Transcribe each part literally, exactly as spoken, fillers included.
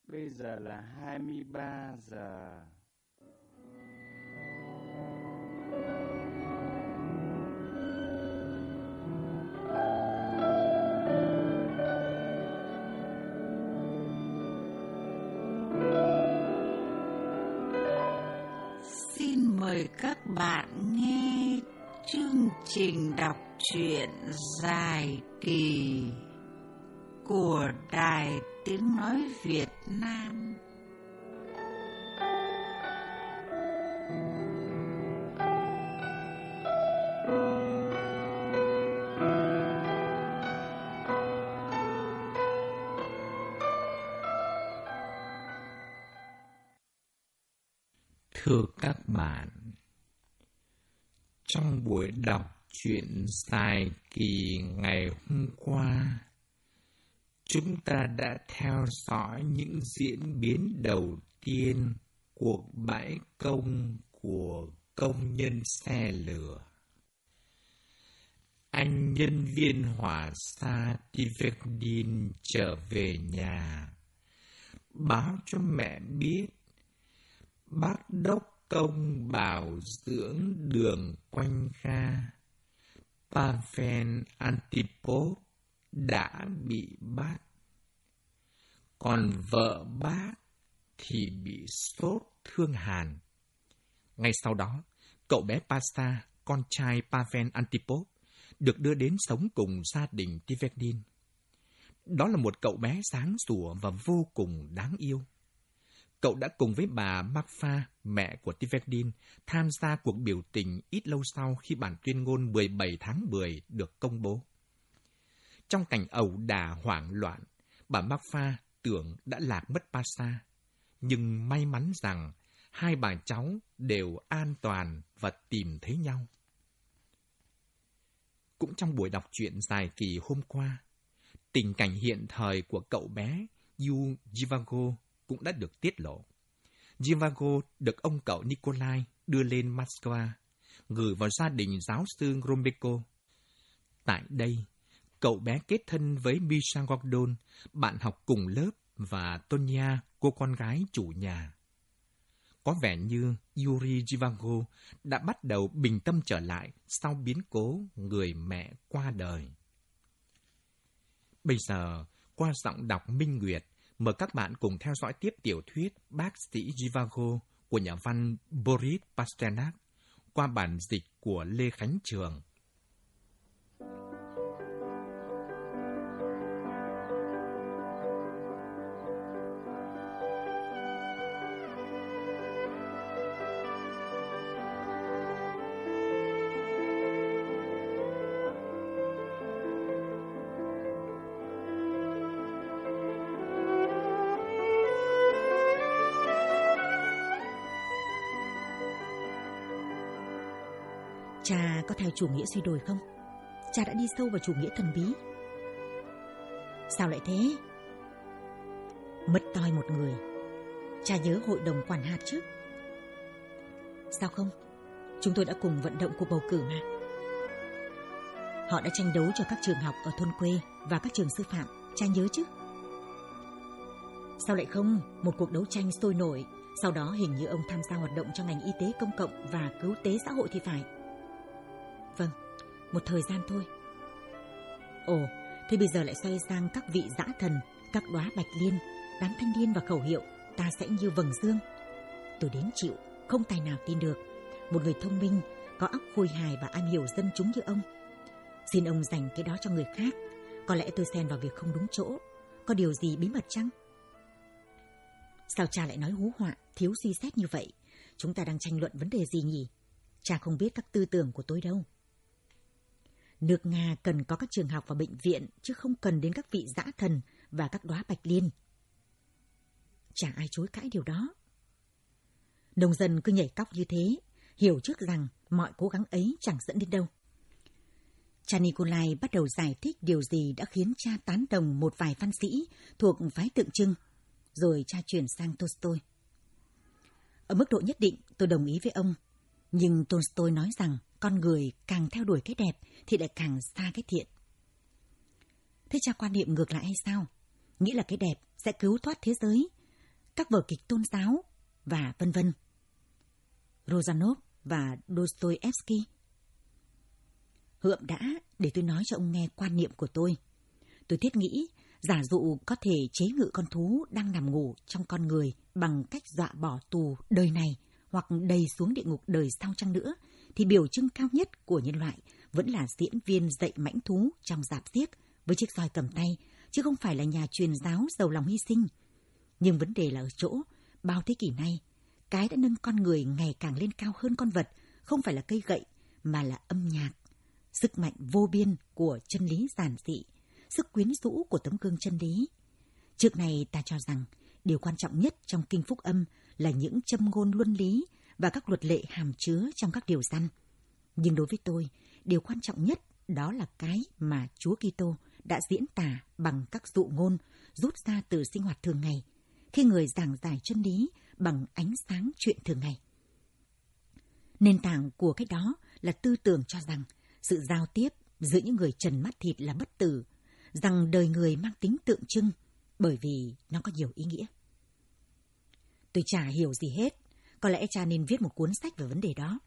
Bây giờ là hai mươi ba giờ. Xin mời các bạn nghe chương trình đọc truyện dài kỳ của Đài Tiếng Nói Việt Nam. Thưa các bạn, trong buổi đọc truyện dài kỳ ngày hôm qua, chúng ta đã theo dõi những diễn biến đầu tiên cuộc bãi công của công nhân xe lửa. Anh nhân viên hỏa xa Tiverdin trở về nhà, báo cho mẹ biết bác đốc công bảo dưỡng đường quanh ga Pavel Antipov đã bị bắt, còn vợ bác thì bị sốt thương hàn. Ngay sau đó, cậu bé Pasta, con trai Pavel Antipov, được đưa đến sống cùng gia đình Tiverdin. Đó là một cậu bé sáng sủa và vô cùng đáng yêu. Cậu đã cùng với bà Marfa, mẹ của Tiverdin, tham gia cuộc biểu tình ít lâu sau khi bản tuyên ngôn mười bảy tháng mười được công bố. Trong cảnh ẩu đả hoảng loạn, bà Marfa tưởng đã lạc mất Pasta, nhưng may mắn rằng hai bà cháu đều an toàn và tìm thấy nhau. Cũng trong buổi đọc truyện dài kỳ hôm qua, tình cảnh hiện thời của cậu bé Yu Jivago cũng đã được tiết lộ. Jivago được ông cậu Nikolai đưa lên Moscow, gửi vào gia đình giáo sư Gromyko. Tại đây, cậu bé kết thân với Misha Gordon, bạn học cùng lớp, và Tonya, cô con gái chủ nhà. Có vẻ như Yuri Jivago đã bắt đầu bình tâm trở lại sau biến cố người mẹ qua đời. Bây giờ, qua giọng đọc Minh Nguyệt, mời các bạn cùng theo dõi tiếp tiểu thuyết Bác sĩ Jivago của nhà văn Boris Pasternak qua bản dịch của Lê Khánh Trường. Cha có theo chủ nghĩa suy đồi không? Cha đã đi sâu vào chủ nghĩa thần bí. Sao lại thế? Mất toi một người. Cha nhớ hội đồng quản hạt chứ? Sao không? Chúng tôi đã cùng vận động cuộc bầu cử mà. Họ đã tranh đấu cho các trường học ở thôn quê và các trường sư phạm. Cha nhớ chứ? Sao lại không? Một cuộc đấu tranh sôi nổi. Sau đó hình như ông tham gia hoạt động trong ngành y tế công cộng và cứu tế xã hội thì phải. Vâng, một thời gian thôi. Ồ, thế bây giờ lại xoay sang các vị dã thần, các đóa bạch liên, đám thanh niên và khẩu hiệu ta sẽ như vầng dương. Tôi đến chịu, không tài nào tin được. Một người thông minh, có óc khôi hài và am hiểu dân chúng như ông. Xin ông dành cái đó cho người khác. Có lẽ tôi xen vào việc không đúng chỗ. Có điều gì bí mật chăng? Sao cha lại nói hú họa, thiếu suy xét như vậy? Chúng ta đang tranh luận vấn đề gì nhỉ? Cha không biết các tư tưởng của tôi đâu. Nước Nga cần có các trường học và bệnh viện, chứ không cần đến các vị dã thần và các đóa bạch liên. Chả ai chối cãi điều đó. Nông dân cứ nhảy cóc như thế, hiểu trước rằng mọi cố gắng ấy chẳng dẫn đến đâu. Cha Nikolai bắt đầu giải thích điều gì đã khiến cha tán đồng một vài văn sĩ thuộc phái tượng trưng, rồi cha chuyển sang Tolstoy. Ở mức độ nhất định, tôi đồng ý với ông. Nhưng Tolstoy nói rằng con người càng theo đuổi cái đẹp thì lại càng xa cái thiện. Thế cha quan niệm ngược lại hay sao? Nghĩ là cái đẹp sẽ cứu thoát thế giới, các vở kịch tôn giáo và vân vân. Rozanov và Dostoevsky. Hượm đã, để tôi nói cho ông nghe quan niệm của tôi. Tôi thiết nghĩ, giả dụ có thể chế ngự con thú đang nằm ngủ trong con người bằng cách dọa bỏ tù đời này hoặc đầy xuống địa ngục đời sau chăng nữa, thì biểu trưng cao nhất của nhân loại vẫn là diễn viên dạy mãnh thú trong rạp xiếc với chiếc roi cầm tay, chứ không phải là nhà truyền giáo giàu lòng hy sinh. Nhưng vấn đề là ở chỗ, bao thế kỷ nay, cái đã nâng con người ngày càng lên cao hơn con vật, không phải là cây gậy, mà là âm nhạc. Sức mạnh vô biên của chân lý giản dị, sức quyến rũ của tấm gương chân lý. Trước này ta cho rằng, điều quan trọng nhất trong kinh Phúc Âm là những châm ngôn luân lý và các luật lệ hàm chứa trong các điều răn. Nhưng đối với tôi, điều quan trọng nhất đó là cái mà Chúa Kitô đã diễn tả bằng các dụ ngôn rút ra từ sinh hoạt thường ngày, khi người giảng giải chân lý bằng ánh sáng chuyện thường ngày. Nền tảng của cái đó là tư tưởng cho rằng sự giao tiếp giữa những người trần mắt thịt là bất tử, rằng đời người mang tính tượng trưng bởi vì nó có nhiều ý nghĩa. Tôi chả hiểu gì hết, có lẽ cha nên viết một cuốn sách về vấn đề đó.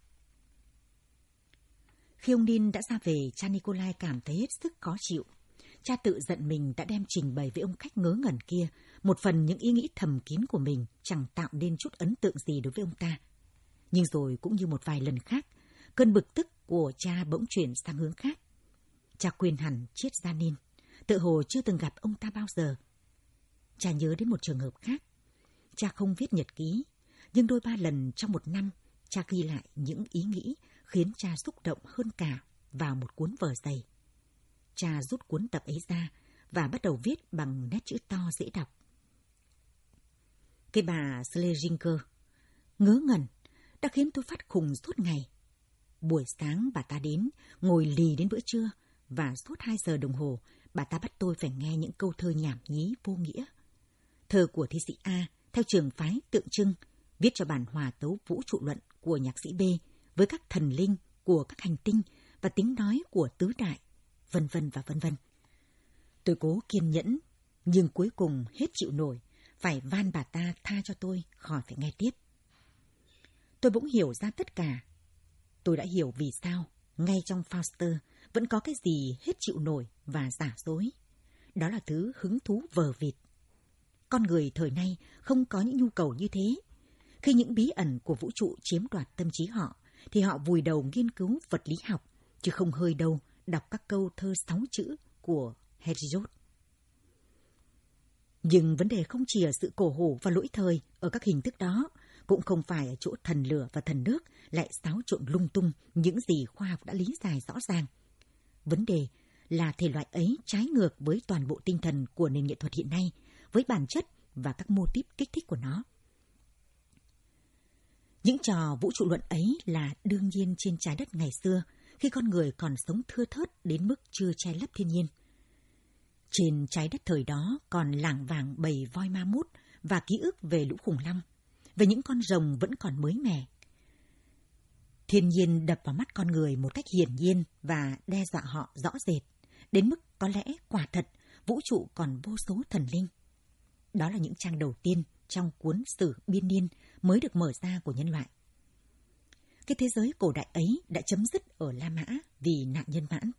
Khi ông Nin đã ra về, cha Nikolai cảm thấy hết sức khó chịu. Cha tự giận mình đã đem trình bày với ông khách ngớ ngẩn kia một phần những ý nghĩ thầm kín của mình, chẳng tạo nên chút ấn tượng gì đối với ông ta. Nhưng rồi cũng như một vài lần khác, cơn bực tức của cha bỗng chuyển sang hướng khác. Cha quên hẳn Triết Gia Nin, tự hồ chưa từng gặp ông ta bao giờ. Cha nhớ đến một trường hợp khác. Cha không viết nhật ký, nhưng đôi ba lần trong một năm, cha ghi lại những ý nghĩ khiến cha xúc động hơn cả vào một cuốn vở dày. Cha rút cuốn tập ấy ra và bắt đầu viết bằng nét chữ to dễ đọc. Cái bà Schlesinger ngớ ngẩn đã khiến tôi phát khùng suốt ngày. Buổi sáng bà ta đến, ngồi lì đến bữa trưa, và suốt hai giờ đồng hồ bà ta bắt tôi phải nghe những câu thơ nhảm nhí vô nghĩa. Thơ của thi sĩ A theo trường phái tượng trưng, viết cho bản hòa tấu vũ trụ luận của nhạc sĩ B với các thần linh của các hành tinh và tiếng nói của tứ đại, vân vân và vân vân. Tôi cố kiên nhẫn, nhưng cuối cùng hết chịu nổi, phải van bà ta tha cho tôi khỏi phải nghe tiếp. Tôi bỗng hiểu ra tất cả. Tôi đã hiểu vì sao ngay trong Fauster vẫn có cái gì hết chịu nổi và giả dối. Đó là thứ hứng thú vờ vịt. Con người thời nay không có những nhu cầu như thế. Khi những bí ẩn của vũ trụ chiếm đoạt tâm trí họ, thì họ vùi đầu nghiên cứu vật lý học, chứ không hơi đâu đọc các câu thơ sáu chữ của Hesiod. Nhưng vấn đề không chỉ ở sự cổ hủ và lỗi thời ở các hình thức đó, cũng không phải ở chỗ thần lửa và thần nước lại xáo trộn lung tung những gì khoa học đã lý giải rõ ràng. Vấn đề là thể loại ấy trái ngược với toàn bộ tinh thần của nền nghệ thuật hiện nay, với bản chất và các mô típ kích thích của nó. Những trò vũ trụ luận ấy là đương nhiên trên trái đất ngày xưa, khi con người còn sống thưa thớt đến mức chưa che lấp thiên nhiên. Trên trái đất thời đó còn lảng vảng bầy voi ma mút và ký ức về lũ khủng long, về những con rồng vẫn còn mới mẻ. Thiên nhiên đập vào mắt con người một cách hiển nhiên và đe dọa họ rõ rệt, đến mức có lẽ quả thật vũ trụ còn vô số thần linh. Đó là những trang đầu tiên trong cuốn sử biên niên mới được mở ra của nhân loại. Cái thế giới cổ đại ấy đã chấm dứt ở La Mã vì nạn nhân mãn.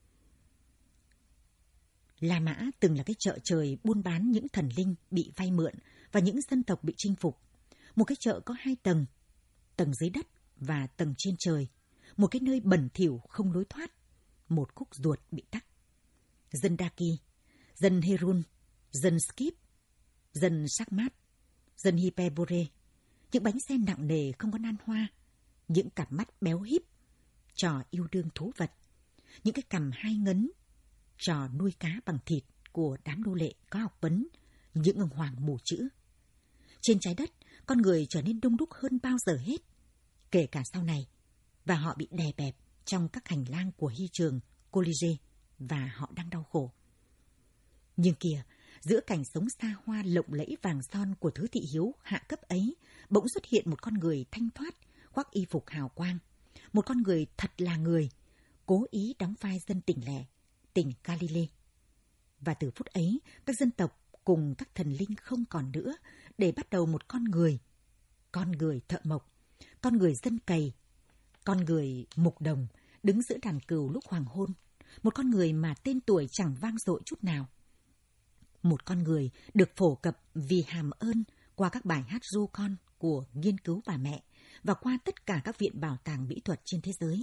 La Mã từng là cái chợ trời buôn bán những thần linh bị vay mượn và những dân tộc bị chinh phục. Một cái chợ có hai tầng, tầng dưới đất và tầng trên trời. Một cái nơi bẩn thỉu không lối thoát, một khúc ruột bị tắc. Dân Daki, dân Herun, dân Skip, dân Sakmat, dân Hyperborea, những bánh xe nặng nề không có nan hoa, những cặp mắt béo híp, trò yêu đương thú vật, những cái cằm hai ngấn, trò nuôi cá bằng thịt của đám nô lệ có học vấn, những ông hoàng mù chữ. Trên trái đất, con người trở nên đông đúc hơn bao giờ hết, kể cả sau này, và họ bị đè bẹp trong các hành lang của hy trường Colisée và họ đang đau khổ. Nhưng kìa, giữa cảnh sống xa hoa lộng lẫy vàng son của thứ thị hiếu hạ cấp ấy, bỗng xuất hiện một con người thanh thoát, khoác y phục hào quang. Một con người thật là người, cố ý đóng vai dân tỉnh lẻ, tỉnh Galilee. Và từ phút ấy, các dân tộc cùng các thần linh không còn nữa để bắt đầu một con người. Con người thợ mộc, con người dân cày, con người mục đồng đứng giữa đàn cừu lúc hoàng hôn. Một con người mà tên tuổi chẳng vang dội chút nào. Một con người được phổ cập vì hàm ơn qua các bài hát ru con của nghiên cứu bà mẹ và qua tất cả các viện bảo tàng mỹ thuật trên thế giới.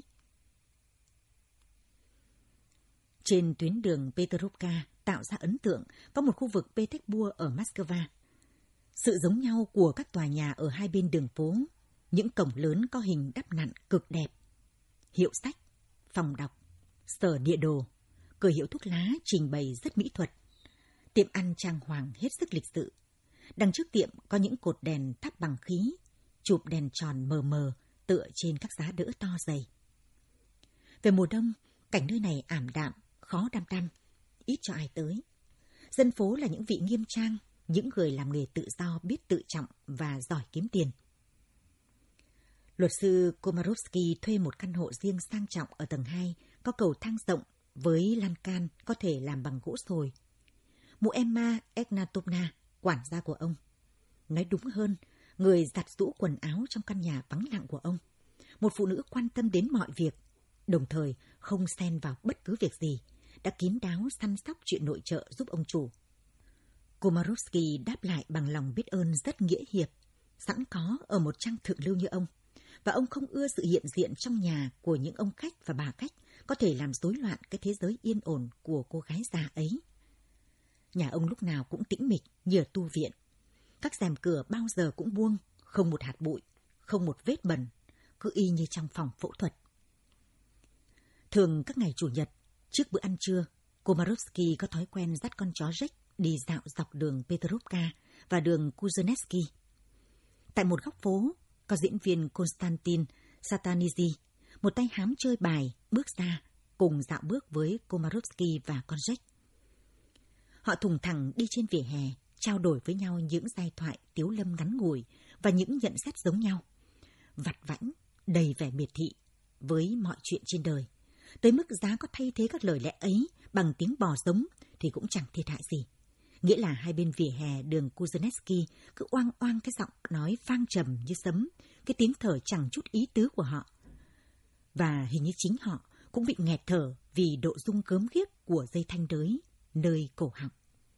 Trên tuyến đường Petrovka tạo ra ấn tượng có một khu vực Petersburg ở Moscow. Sự giống nhau của các tòa nhà ở hai bên đường phố, những cổng lớn có hình đắp nặn cực đẹp, hiệu sách, phòng đọc, sở địa đồ, cửa hiệu thuốc lá trình bày rất mỹ thuật, tiệm ăn trang hoàng hết sức lịch sự. Đằng trước tiệm có những cột đèn thắp bằng khí, chụp đèn tròn mờ mờ tựa trên các giá đỡ to dày. Về mùa đông, cảnh nơi này ảm đạm, khó đăm đăm, ít cho ai tới. Dân phố là những vị nghiêm trang, những người làm nghề tự do biết tự trọng và giỏi kiếm tiền. Luật sư Komarovsky thuê một căn hộ riêng sang trọng ở tầng hai, có cầu thang rộng với lan can có thể làm bằng gỗ sồi. Mụ Emma Egnatovna, quản gia của ông. Nói đúng hơn, người giặt giũ quần áo trong căn nhà vắng lặng của ông. Một phụ nữ quan tâm đến mọi việc, đồng thời không xen vào bất cứ việc gì, đã kín đáo săn sóc chuyện nội trợ giúp ông chủ. Komarovsky đáp lại bằng lòng biết ơn rất nghĩa hiệp, sẵn có ở một trang thượng lưu như ông. Và ông không ưa sự hiện diện trong nhà của những ông khách và bà khách có thể làm rối loạn cái thế giới yên ổn của cô gái già ấy. Nhà ông lúc nào cũng tĩnh mịch như ở tu viện. Các rèm cửa bao giờ cũng buông, không một hạt bụi, không một vết bẩn, cứ y như trong phòng phẫu thuật. Thường các ngày Chủ nhật, trước bữa ăn trưa, Komarovsky có thói quen dắt con chó Jack đi dạo dọc đường Petrovka và đường Kuzhenetsky. Tại một góc phố, có diễn viên Konstantin Satanidze, một tay hám chơi bài, bước ra, cùng dạo bước với Komarovsky và con Jack. Họ thùng thẳng đi trên vỉa hè, trao đổi với nhau những giai thoại tiếu lâm ngắn ngủi và những nhận xét giống nhau. Vặt vãnh, đầy vẻ miệt thị với mọi chuyện trên đời. Tới mức giá có thay thế các lời lẽ ấy bằng tiếng bò giống thì cũng chẳng thiệt hại gì. Nghĩa là hai bên vỉa hè đường Kuzhenetsky cứ oang oang cái giọng nói vang trầm như sấm, cái tiếng thở chẳng chút ý tứ của họ. Và hình như chính họ cũng bị nghẹt thở vì độ rung gớm ghiếc của dây thanh đới nơi cổ họng.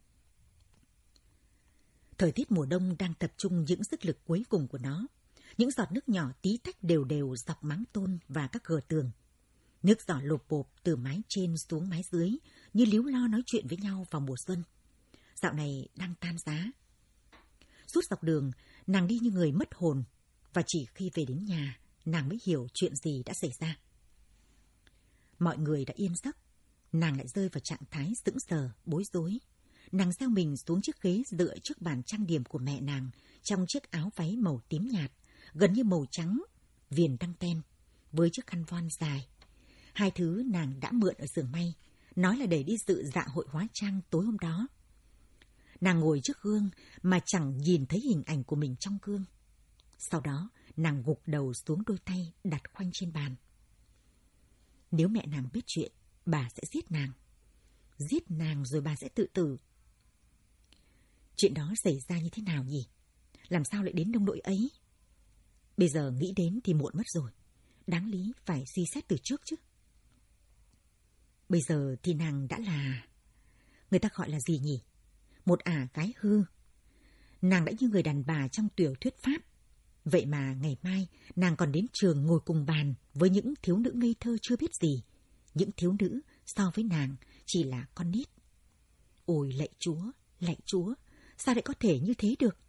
Thời tiết mùa đông đang tập trung những sức lực cuối cùng của nó. Những giọt nước nhỏ tí tách đều đều dọc máng tôn và các gờ tường. Nước giỏ lộp bộp từ mái trên xuống mái dưới như líu lo nói chuyện với nhau vào mùa xuân. Dạo này đang tan giá. Suốt dọc đường, nàng đi như người mất hồn, và chỉ khi về đến nhà, nàng mới hiểu chuyện gì đã xảy ra. Mọi người đã yên giấc, nàng lại rơi vào trạng thái sững sờ, bối rối. Nàng gieo mình xuống chiếc ghế dựa trước bàn trang điểm của mẹ nàng trong chiếc áo váy màu tím nhạt, gần như màu trắng, viền đăng ten, với chiếc khăn voan dài. Hai thứ nàng đã mượn ở xưởng may, nói là để đi dự dạ hội hóa trang tối hôm đó. Nàng ngồi trước gương mà chẳng nhìn thấy hình ảnh của mình trong gương. Sau đó, nàng gục đầu xuống đôi tay đặt khoanh trên bàn. Nếu mẹ nàng biết chuyện, bà sẽ giết nàng. Giết nàng rồi bà sẽ tự tử. Chuyện đó xảy ra như thế nào nhỉ? Làm sao lại đến nông nỗi ấy? Bây giờ nghĩ đến thì muộn mất rồi. Đáng lý phải suy xét từ trước chứ. Bây giờ thì nàng đã là... Người ta gọi là gì nhỉ? Một ả gái hư. Nàng đã như người đàn bà trong tiểu thuyết Pháp. Vậy mà ngày mai nàng còn đến trường ngồi cùng bàn với những thiếu nữ ngây thơ chưa biết gì. Những thiếu nữ so với nàng chỉ là con nít. Ôi lạy Chúa, lạy Chúa, sao lại có thể như thế được?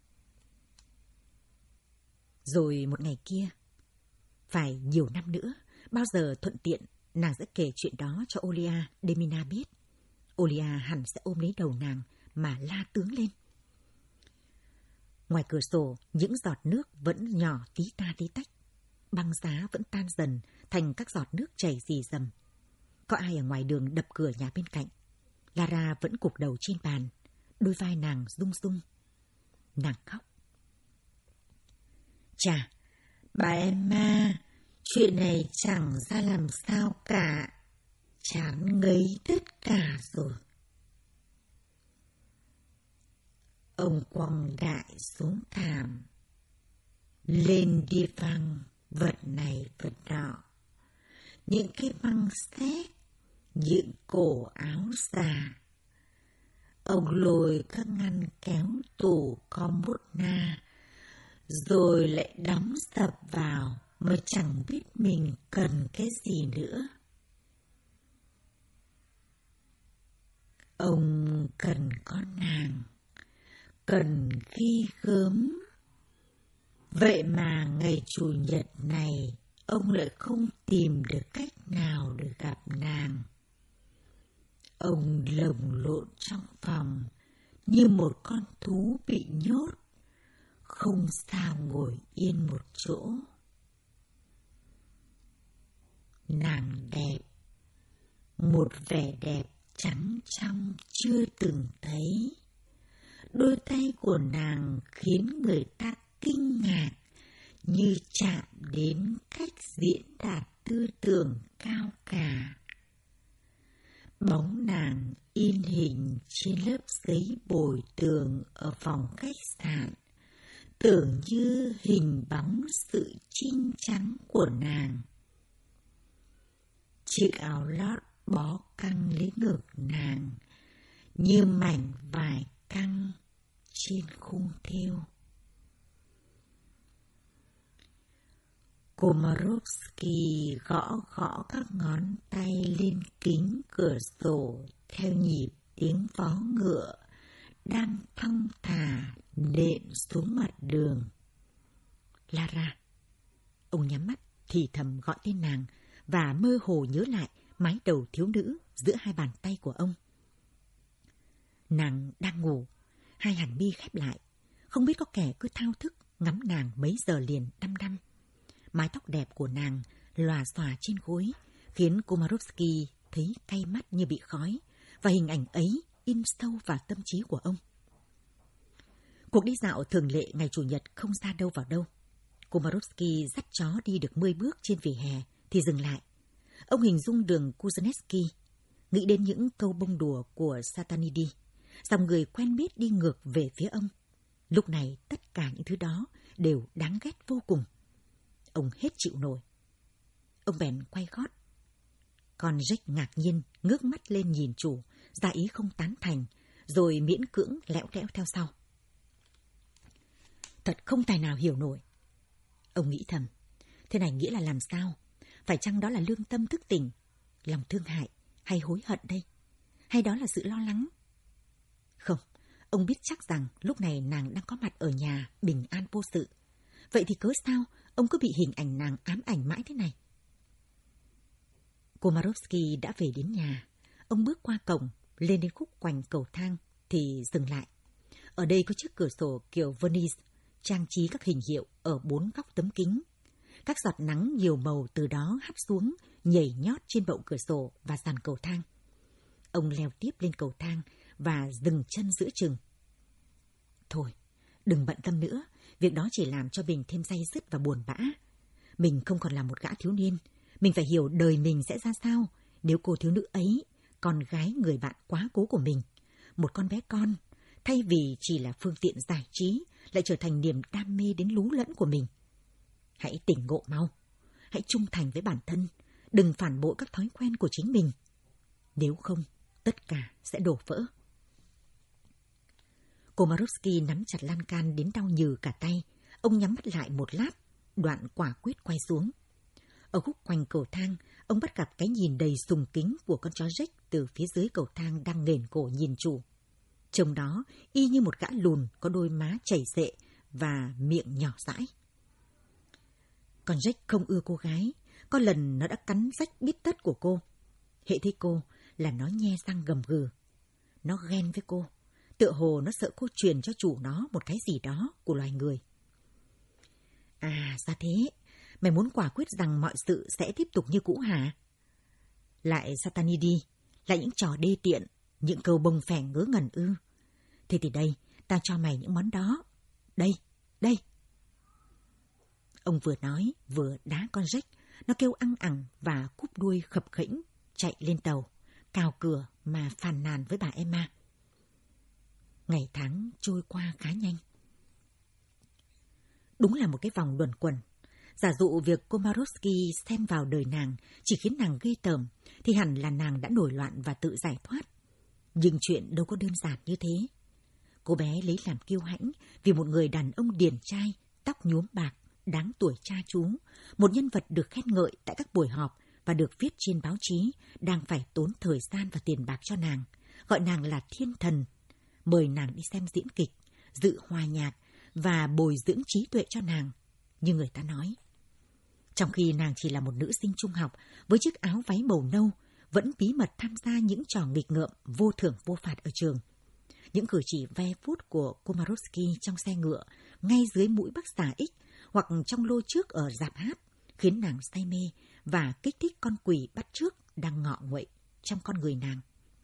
Rồi một ngày kia, phải nhiều năm nữa, bao giờ thuận tiện, nàng sẽ kể chuyện đó cho Olia Demina biết. Olia hẳn sẽ ôm lấy đầu nàng mà la tướng lên. Ngoài cửa sổ, những giọt nước vẫn nhỏ tí ta tí tách. Băng giá vẫn tan dần thành các giọt nước chảy rì rầm. Có ai ở ngoài đường đập cửa nhà bên cạnh. Lara vẫn gục đầu trên bàn, đôi vai nàng rung rung. Nàng khóc. Chà, bà Emma, chuyện này chẳng ra làm sao cả. Chán ngấy tất cả rồi. Ông quăng đại xuống thảm, lên đi văng vật này vật nọ, những cái băng xét, những cổ áo già. Ông lôi các ngăn kéo tủ con bút na, rồi lại đóng sập vào mà chẳng biết mình cần cái gì nữa. Ông cần có nàng, cần ghi gớm. Vậy mà ngày Chủ nhật này, ông lại không tìm được cách nào để gặp nàng. Ông lồng lộn trong phòng như một con thú bị nhốt, không sao ngồi yên một chỗ. Nàng đẹp, một vẻ đẹp trắng trong chưa từng thấy. Đôi tay của nàng khiến người ta kinh ngạc, như chạm đến cách diễn đạt tư tưởng cao cả. Bóng nàng in hình trên lớp giấy bồi tường ở phòng khách sạn, tưởng như hình bóng sự chín chắn của nàng. Chiếc áo lót bó căng lấy ngực nàng, như mảnh vải căng trên khung thêu. Komarovsky gõ gõ các ngón tay lên kính cửa sổ theo nhịp tiếng vó ngựa đang thong thả nện xuống mặt đường. Lara. Ông nhắm mắt thì thầm gọi tên nàng và mơ hồ nhớ lại mái đầu thiếu nữ giữa hai bàn tay của ông. Nàng đang ngủ, hai hàng mi khép lại, không biết có kẻ cứ thao thức ngắm nàng mấy giờ liền đăm đăm. Mái tóc đẹp của nàng lòa xòa trên gối, khiến Komarovsky thấy cay mắt như bị khói, và hình ảnh ấy in sâu vào tâm trí của ông. Cuộc đi dạo thường lệ ngày Chủ nhật không xa đâu vào đâu. Komarovsky dắt chó đi được mười bước trên vỉa hè thì dừng lại. Ông hình dung đường Kuznetsky, nghĩ đến những câu bông đùa của Satanidi, dòng người quen biết đi ngược về phía ông. Lúc này tất cả những thứ đó đều đáng ghét vô cùng. Ông hết chịu nổi. Ông bèn quay gót. Còn Jack ngạc nhiên ngước mắt lên nhìn chủ, ra ý không tán thành, rồi miễn cưỡng lẽo đẽo theo sau. Thật không tài nào hiểu nổi. Ông nghĩ thầm, thế này nghĩa là làm sao? Phải chăng đó là lương tâm thức tỉnh, lòng thương hại hay hối hận đây? Hay đó là sự lo lắng? Không, ông biết chắc rằng lúc này nàng đang có mặt ở nhà bình an vô sự. Vậy thì cớ sao ông cứ bị hình ảnh nàng ám ảnh mãi thế này? Komarovsky đã về đến nhà. Ông bước qua cổng, lên đến khúc quanh cầu thang thì dừng lại. Ở đây có chiếc cửa sổ kiểu Venice, trang trí các hình hiệu ở bốn góc tấm kính. Các giọt nắng nhiều màu từ đó hắt xuống, nhảy nhót trên bậu cửa sổ và sàn cầu thang. Ông leo tiếp lên cầu thang và dừng chân giữa chừng. Thôi, đừng bận tâm nữa, việc đó chỉ làm cho mình thêm day dứt và buồn bã. Mình không còn là một gã thiếu niên, mình phải hiểu đời mình sẽ ra sao nếu cô thiếu nữ ấy, con gái người bạn quá cố của mình, một con bé con, thay vì chỉ là phương tiện giải trí, lại trở thành niềm đam mê đến lú lẫn của mình. Hãy tỉnh ngộ mau, hãy trung thành với bản thân, đừng phản bội các thói quen của chính mình. Nếu không, tất cả sẽ đổ vỡ. Komarovsky nắm chặt lan can đến đau nhừ cả tay. Ông nhắm mắt lại một lát, đoạn quả quyết quay xuống. Ở khúc quanh cầu thang, ông bắt gặp cái nhìn đầy sùng kính của con chó Jack từ phía dưới cầu thang đang nghển cổ nhìn chủ. Trông đó y như một gã lùn có đôi má chảy xệ và miệng nhỏ dãi. Con Jack không ưa cô gái, có lần nó đã cắn rách bít tất của cô. Hễ thấy cô là nó nhe răng gầm gừ. Nó ghen với cô, tựa hồ nó sợ cô truyền cho chủ nó một cái gì đó của loài người. À, ra thế, mày muốn quả quyết rằng mọi sự sẽ tiếp tục như cũ hả? Lại Satanidi, lại những trò đê tiện, những câu bông phèn ngớ ngẩn ư. Thế thì đây, ta cho mày những món đó. Đây, đây. Ông vừa nói, vừa đá con Jack. Nó kêu ăng ẳng và cúp đuôi khập khểnh, chạy lên tàu, cào cửa mà phàn nàn với bà Emma. Ngày tháng trôi qua khá nhanh. Đúng là một cái vòng luẩn quẩn. Giả dụ việc Komorowski xen vào đời nàng chỉ khiến nàng ghê tởm, thì hẳn là nàng đã nổi loạn và tự giải thoát. Nhưng chuyện đâu có đơn giản như thế. Cô bé lấy làm kiêu hãnh vì một người đàn ông điển trai, tóc nhuốm bạc, đáng tuổi cha chú, một nhân vật được khen ngợi tại các buổi họp và được viết trên báo chí, đang phải tốn thời gian và tiền bạc cho nàng, gọi nàng là thiên thần, mời nàng đi xem diễn kịch, dự hòa nhạc và bồi dưỡng trí tuệ cho nàng, như người ta nói. Trong khi nàng chỉ là một nữ sinh trung học với chiếc áo váy màu nâu, vẫn bí mật tham gia những trò nghịch ngợm vô thưởng vô phạt ở trường. Những cử chỉ ve vuốt của Komorowski trong xe ngựa, ngay dưới mũi bác xà X hoặc trong lô trước ở rạp hát, khiến nàng say mê và kích thích con quỷ bắt chước đang ngọ nguậy trong con người nàng.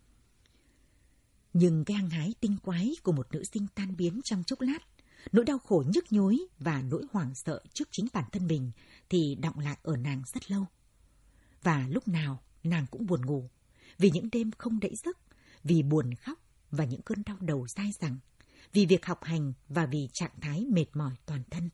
Nhưng cái hăng hái tinh quái của một nữ sinh tan biến trong chốc lát, nỗi đau khổ nhức nhối và nỗi hoảng sợ trước chính bản thân mình thì đọng lại ở nàng rất lâu. Và lúc nào nàng cũng buồn ngủ, vì những đêm không đẫy giấc, vì buồn khóc và những cơn đau đầu dai dẳng, vì việc học hành và vì trạng thái mệt mỏi toàn thân.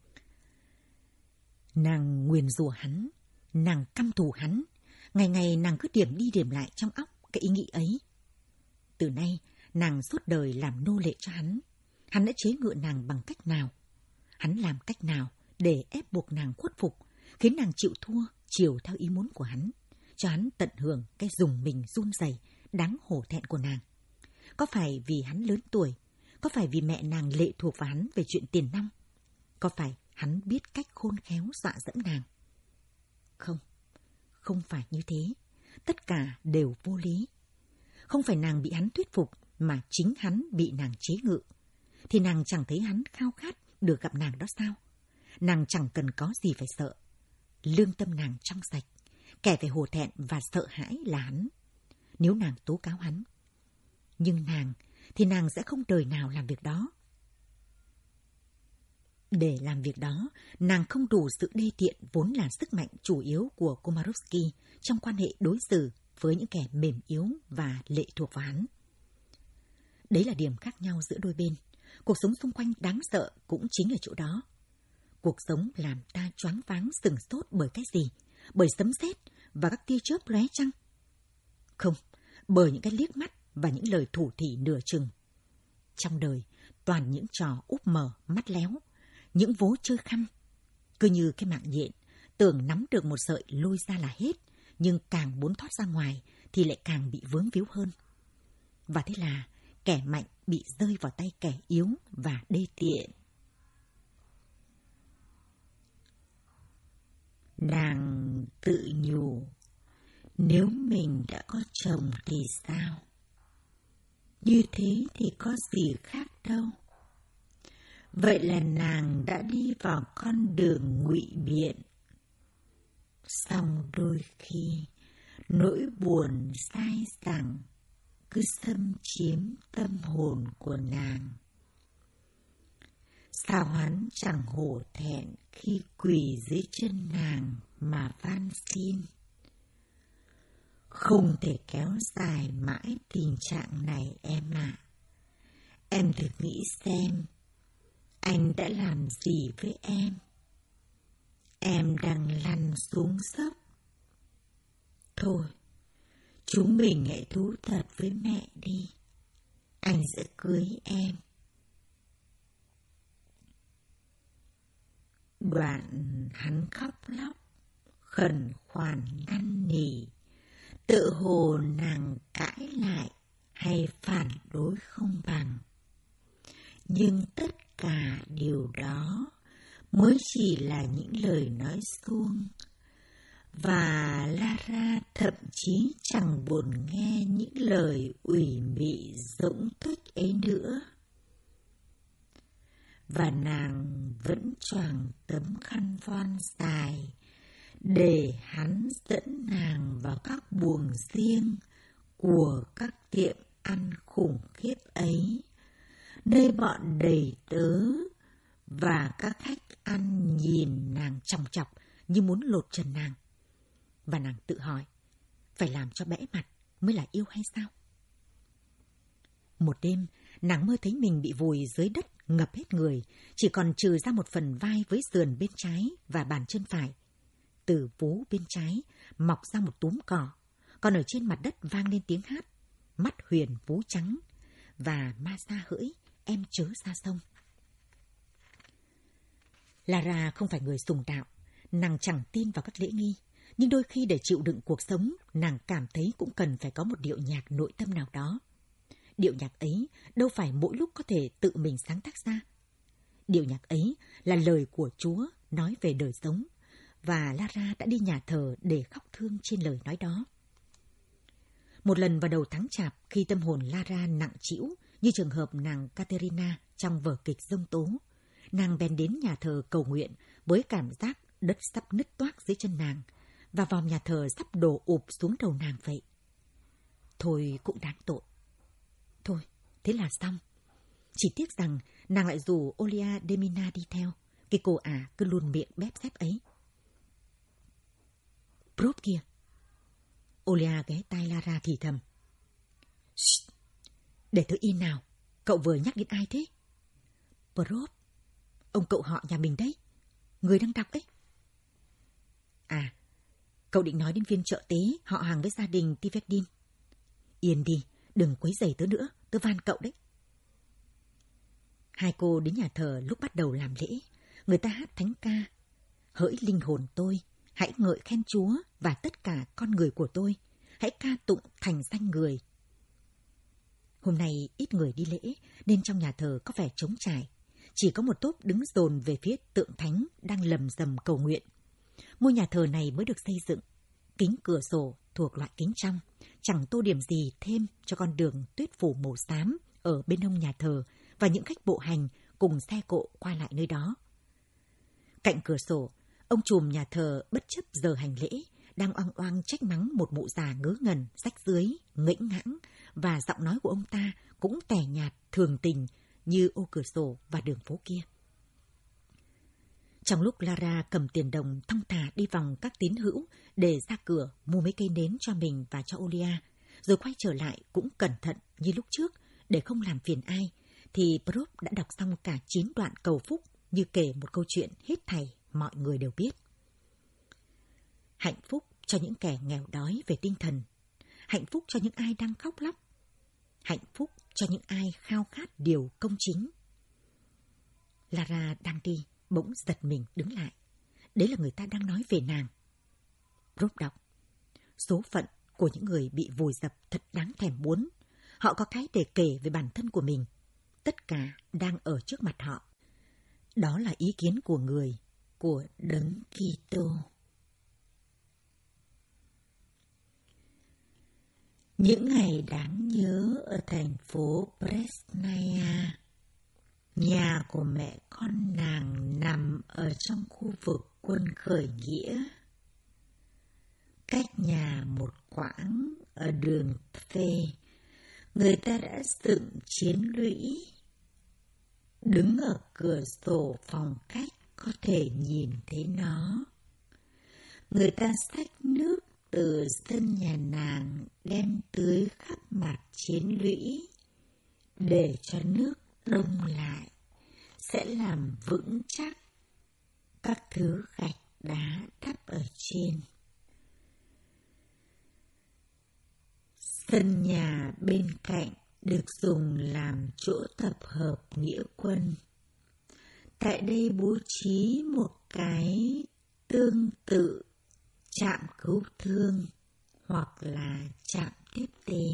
Nàng nguyền rủa hắn, nàng căm thù hắn, ngày ngày nàng cứ điểm đi điểm lại trong óc cái ý nghĩ ấy. Từ nay, nàng suốt đời làm nô lệ cho hắn. Hắn đã chế ngự nàng bằng cách nào? Hắn làm cách nào để ép buộc nàng khuất phục, khiến nàng chịu thua, chiều theo ý muốn của hắn, cho hắn tận hưởng cái dùng mình run rẩy đáng hổ thẹn của nàng? Có phải vì hắn lớn tuổi? Có phải vì mẹ nàng lệ thuộc vào hắn về chuyện tiền nong? Có phải hắn biết cách khôn khéo dọa dẫm nàng? Không, không phải như thế. Tất cả đều vô lý. Không phải nàng bị hắn thuyết phục, mà chính hắn bị nàng chế ngự. Thì nàng chẳng thấy hắn khao khát được gặp nàng đó sao? Nàng chẳng cần có gì phải sợ. Lương tâm nàng trong sạch, kẻ phải hổ thẹn và sợ hãi là hắn, nếu nàng tố cáo hắn. Nhưng nàng, thì nàng sẽ không đời nào làm việc đó. Để làm việc đó, nàng không đủ sự đê tiện vốn là sức mạnh chủ yếu của Komorowski trong quan hệ đối xử với những kẻ mềm yếu và lệ thuộc vào hắn. Đấy là điểm khác nhau giữa đôi bên. Cuộc sống xung quanh đáng sợ cũng chính là chỗ đó. Cuộc sống làm ta choáng váng sửng sốt bởi cái gì? Bởi sấm sét và các tia chớp lóe chăng? Không, bởi những cái liếc mắt và những lời thủ thỉ nửa chừng. Trong đời, toàn những trò úp mở, mắt léo, những vố chơi khăm. Cứ như cái mạng nhện, tưởng nắm được một sợi lôi ra là hết, nhưng càng muốn thoát ra ngoài thì lại càng bị vướng víu hơn. Và thế là kẻ mạnh bị rơi vào tay kẻ yếu và đê tiện. Nàng tự nhủ, nếu mình đã có chồng thì sao? Như thế thì có gì khác đâu. Vậy là nàng đã đi vào con đường ngụy biện. Song đôi khi, nỗi buồn dai dẳng cứ xâm chiếm tâm hồn của nàng. Sao hắn chẳng hổ thẹn khi quỳ dưới chân nàng mà van xin? Không thể kéo dài mãi tình trạng này em ạ. À. Em thử nghĩ xem, anh đã làm gì với em? Em đang lăn xuống dốc. Thôi, chúng mình hãy thú thật với mẹ đi. Anh sẽ cưới em. Đoạn hắn khóc lóc, khẩn khoản năn nỉ, tự hồ nàng cãi lại hay phản đối không bằng. Nhưng tất cả điều đó mới chỉ là những lời nói suông, và Lara thậm chí chẳng buồn nghe những lời ủy mị dỗng tuếch ấy nữa. Và nàng vẫn choàng tấm khăn voan dài để hắn dẫn nàng vào các buồng riêng của các tiệm ăn khủng khiếp ấy, nơi bọn đầy tớ và các khách ăn nhìn nàng chòng chọc như muốn lột trần nàng. Và nàng tự hỏi, phải làm cho bẽ mặt mới là yêu hay sao? Một đêm, Nàng mơ thấy mình bị vùi dưới đất ngập hết người, chỉ còn trừ ra một phần vai với sườn bên trái và bàn chân phải. Từ vú bên trái mọc ra một túm cỏ, còn ở trên mặt đất vang lên tiếng hát, mắt huyền vú trắng, và ma sa hỡi, em chớ ra sông. Lara không phải người sùng đạo, nàng chẳng tin vào các lễ nghi, nhưng đôi khi để chịu đựng cuộc sống, nàng cảm thấy cũng cần phải có một điệu nhạc nội tâm nào đó. Điệu nhạc ấy đâu phải mỗi lúc có thể tự mình sáng tác ra. Điệu nhạc ấy là lời của Chúa nói về đời sống, và Lara đã đi nhà thờ để khóc thương trên lời nói đó. Một lần vào đầu tháng Chạp, khi tâm hồn Lara nặng trĩu như trường hợp nàng Caterina trong vở kịch Giông Tố, nàng bèn đến nhà thờ cầu nguyện với cảm giác đất sắp nứt toác dưới chân nàng, và vòm nhà thờ sắp đổ ụp xuống đầu nàng vậy. Thôi cũng đáng tội. Thôi, thế là xong. Chỉ tiếc rằng nàng lại rủ Olia de Mina đi theo, cái cô ả cứ luôn miệng bép xép ấy. Prop kia. Olia ghé tai Lara thì thầm. Shh, để tớ yên nào, cậu vừa nhắc đến ai thế? Prop, ông cậu họ nhà mình đấy, người đang đọc ấy. À, cậu định nói đến viên trợ tế họ hàng với gia đình Tiverdin. Yên đi, đừng quấy rầy tớ nữa, tớ van cậu đấy. Hai cô đến nhà thờ lúc bắt đầu làm lễ, người ta hát thánh ca. Hỡi linh hồn tôi, hãy ngợi khen Chúa và tất cả con người của tôi, hãy ca tụng thành danh người. Hôm nay ít người đi lễ nên trong nhà thờ có vẻ trống trải, chỉ có một tốp đứng dồn về phía tượng thánh đang lầm rầm cầu nguyện. Ngôi nhà thờ này mới được xây dựng, kính cửa sổ thuộc loại kính trong, chẳng tô điểm gì thêm cho con đường tuyết phủ màu xám ở bên hông nhà thờ và những khách bộ hành cùng xe cộ qua lại nơi đó. Cạnh cửa sổ, ông trùm nhà thờ bất chấp giờ hành lễ đang oang oang trách mắng một mụ già ngớ ngẩn, rách rưới, ngễnh ngãng, và giọng nói của ông ta cũng tẻ nhạt, thường tình như ô cửa sổ và đường phố kia. Trong lúc Lara cầm tiền đồng thong thả đi vòng các tín hữu để ra cửa mua mấy cây nến cho mình và cho Olia, rồi quay trở lại cũng cẩn thận như lúc trước để không làm phiền ai, thì Prop đã đọc xong cả chín đoạn cầu phúc như kể một câu chuyện hết thảy mọi người đều biết. Hạnh phúc cho những kẻ nghèo đói về tinh thần, hạnh phúc cho những ai đang khóc lóc, hạnh phúc cho những ai khao khát điều công chính. Lara đang đi, bỗng giật mình đứng lại. Đấy là người ta đang nói về nàng. Prop đọc. Số phận của những người bị vùi dập thật đáng thèm muốn. Họ có cái để kể về bản thân của mình. Tất cả đang ở trước mặt họ. Đó là ý kiến của người, của Đấng Kitô. Những ngày đáng nhớ ở thành phố Presnaya, nhà của mẹ con nàng nằm ở trong khu vực quân khởi nghĩa. Cách nhà một quãng ở đường Phê, người ta đã dựng chiến lũy. Đứng ở cửa sổ phòng khách có thể nhìn thấy nó. Người ta xách nước từ sân nhà nàng đem tưới khắp mặt chiến lũy để cho nước đông lại, sẽ làm vững chắc các thứ gạch đá đắp ở trên. Sân nhà bên cạnh được dùng làm chỗ tập hợp nghĩa quân. Tại đây bố trí một cái tương tự trạm cứu thương hoặc là trạm tiếp tế.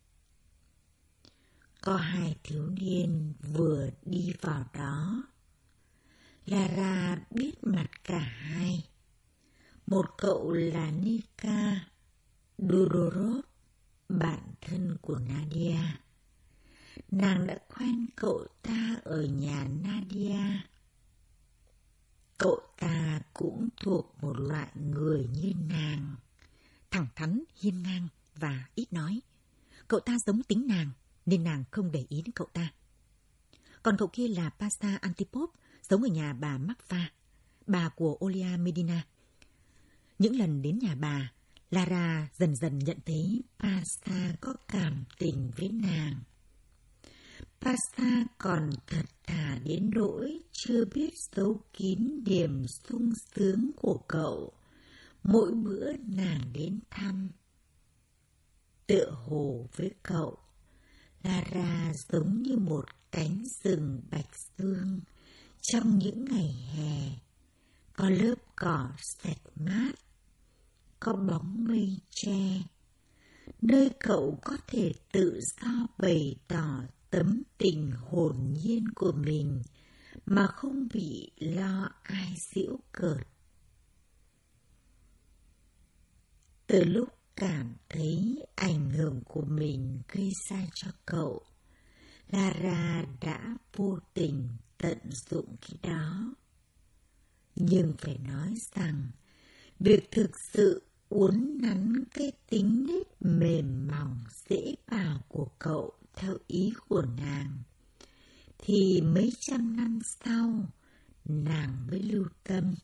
Có hai thiếu niên vừa đi vào đó. Lara biết mặt cả hai. Một cậu là Nika Dudorov, bạn thân của Nadia. Nàng đã quen cậu ta ở nhà Nadia. Cậu ta cũng thuộc một loại người như nàng, thẳng thắn, hiên ngang và ít nói. Cậu ta giống tính nàng, nên nàng không để ý đến cậu ta. Còn cậu kia là Pasha Antipov, sống ở nhà bà Marfa, bà của Olia Medina. Những lần đến nhà bà, Lara dần dần nhận thấy Pasha có cảm tình với nàng. Pasta còn thật thà đến nỗi chưa biết giấu kín niềm sung sướng của cậu mỗi bữa nàng đến thăm. Tựa hồ với cậu, Lara giống như một cánh rừng bạch dương trong những ngày hè, có lớp cỏ sạch mát, có bóng mây che, nơi cậu có thể tự do bày tỏ tấm tình hồn nhiên của mình mà không bị lo ai giễu cợt. Từ lúc cảm thấy ảnh hưởng của mình gây ra cho cậu, Lara đã vô tình tận dụng cái đó. Nhưng phải nói rằng, việc thực sự uốn nắn cái tính nết mềm mỏng dễ bào của cậu theo ý của nàng, thì mấy trăm năm sau, nàng mới lưu tâm.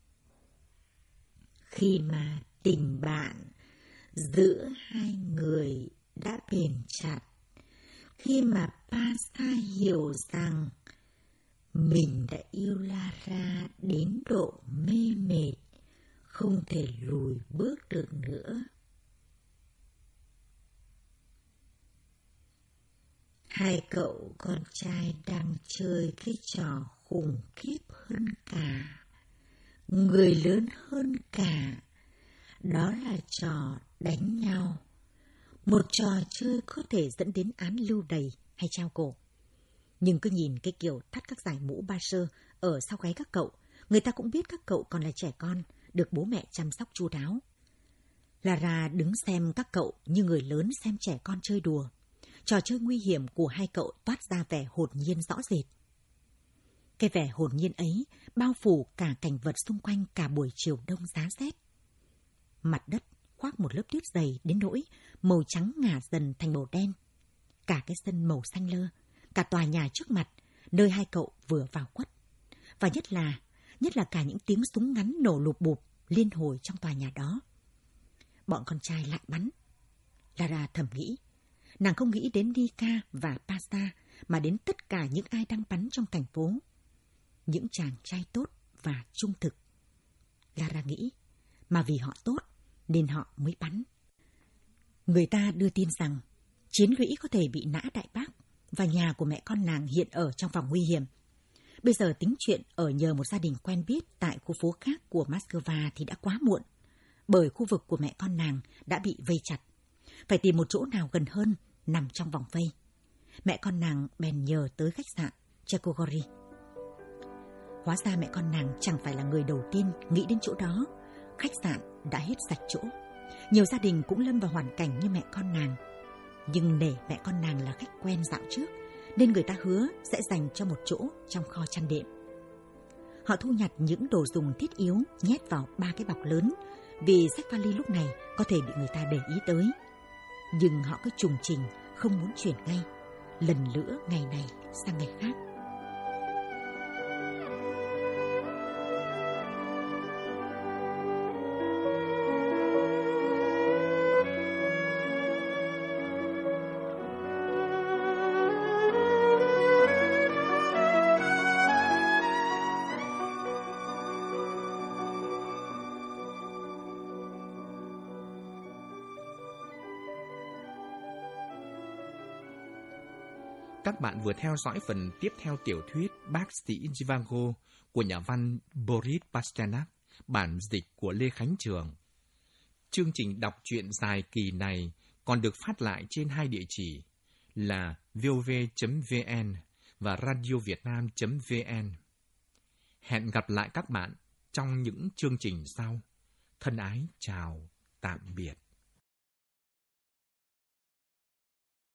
Khi mà tình bạn giữa hai người đã bền chặt, khi mà Pasta hiểu rằng mình đã yêu Lara đến độ mê mệt, không thể lùi bước được nữa. Hai cậu con trai đang chơi cái trò khủng khiếp hơn cả, người lớn hơn cả, đó là trò đánh nhau. Một trò chơi có thể dẫn đến án lưu đày hay treo cổ. Nhưng cứ nhìn cái kiểu thắt các dải mũ ba sơ ở sau gáy các cậu, người ta cũng biết các cậu còn là trẻ con, được bố mẹ chăm sóc chu đáo. Lara đứng xem các cậu như người lớn xem trẻ con chơi đùa. Trò chơi nguy hiểm của hai cậu toát ra vẻ hồn nhiên rõ rệt. Cái vẻ hồn nhiên ấy bao phủ cả cảnh vật xung quanh cả buổi chiều đông giá rét. Mặt đất khoác một lớp tuyết dày đến nỗi màu trắng ngả dần thành màu đen. Cả cái sân màu xanh lơ, cả tòa nhà trước mặt, nơi hai cậu vừa vào quất. Và nhất là, nhất là cả những tiếng súng ngắn nổ lụp bụp liên hồi trong tòa nhà đó. Bọn con trai lại bắn. Lara thầm nghĩ, nàng không nghĩ đến Nika và Pasta, mà đến tất cả những ai đang bắn trong thành phố. Những chàng trai tốt và trung thực. Lara nghĩ, mà vì họ tốt nên họ mới bắn. Người ta đưa tin rằng chiến lũy có thể bị nã Đại Bác và nhà của mẹ con nàng hiện ở trong vòng nguy hiểm. Bây giờ tính chuyện ở nhờ một gia đình quen biết tại khu phố khác của Moscow thì đã quá muộn, bởi khu vực của mẹ con nàng đã bị vây chặt. Phải tìm một chỗ nào gần hơn nằm trong vòng vây. Mẹ con nàng bèn nhờ tới khách sạn Chekogori. Hóa ra mẹ con nàng chẳng phải là người đầu tiên nghĩ đến chỗ đó. Khách sạn đã hết sạch chỗ. Nhiều gia đình cũng lâm vào hoàn cảnh như mẹ con nàng. Nhưng nể mẹ con nàng là khách quen dạo trước, nên người ta hứa sẽ dành cho một chỗ trong kho chăn đệm. Họ thu nhặt những đồ dùng thiết yếu nhét vào ba cái bọc lớn, vì sách vali lúc này có thể bị người ta để ý tới. Nhưng họ cứ trùng trình, không muốn chuyển ngay, lần nữa ngày này sang ngày khác. Các bạn vừa theo dõi phần tiếp theo tiểu thuyết Bác sĩ Zhivago của nhà văn Boris Pasternak, bản dịch của Lê Khánh Trường. Chương trình đọc truyện dài kỳ này còn được phát lại trên hai địa chỉ là vov chấm vn và radiovietnam chấm vn. Hẹn gặp lại các bạn trong những chương trình sau. Thân ái chào, tạm biệt.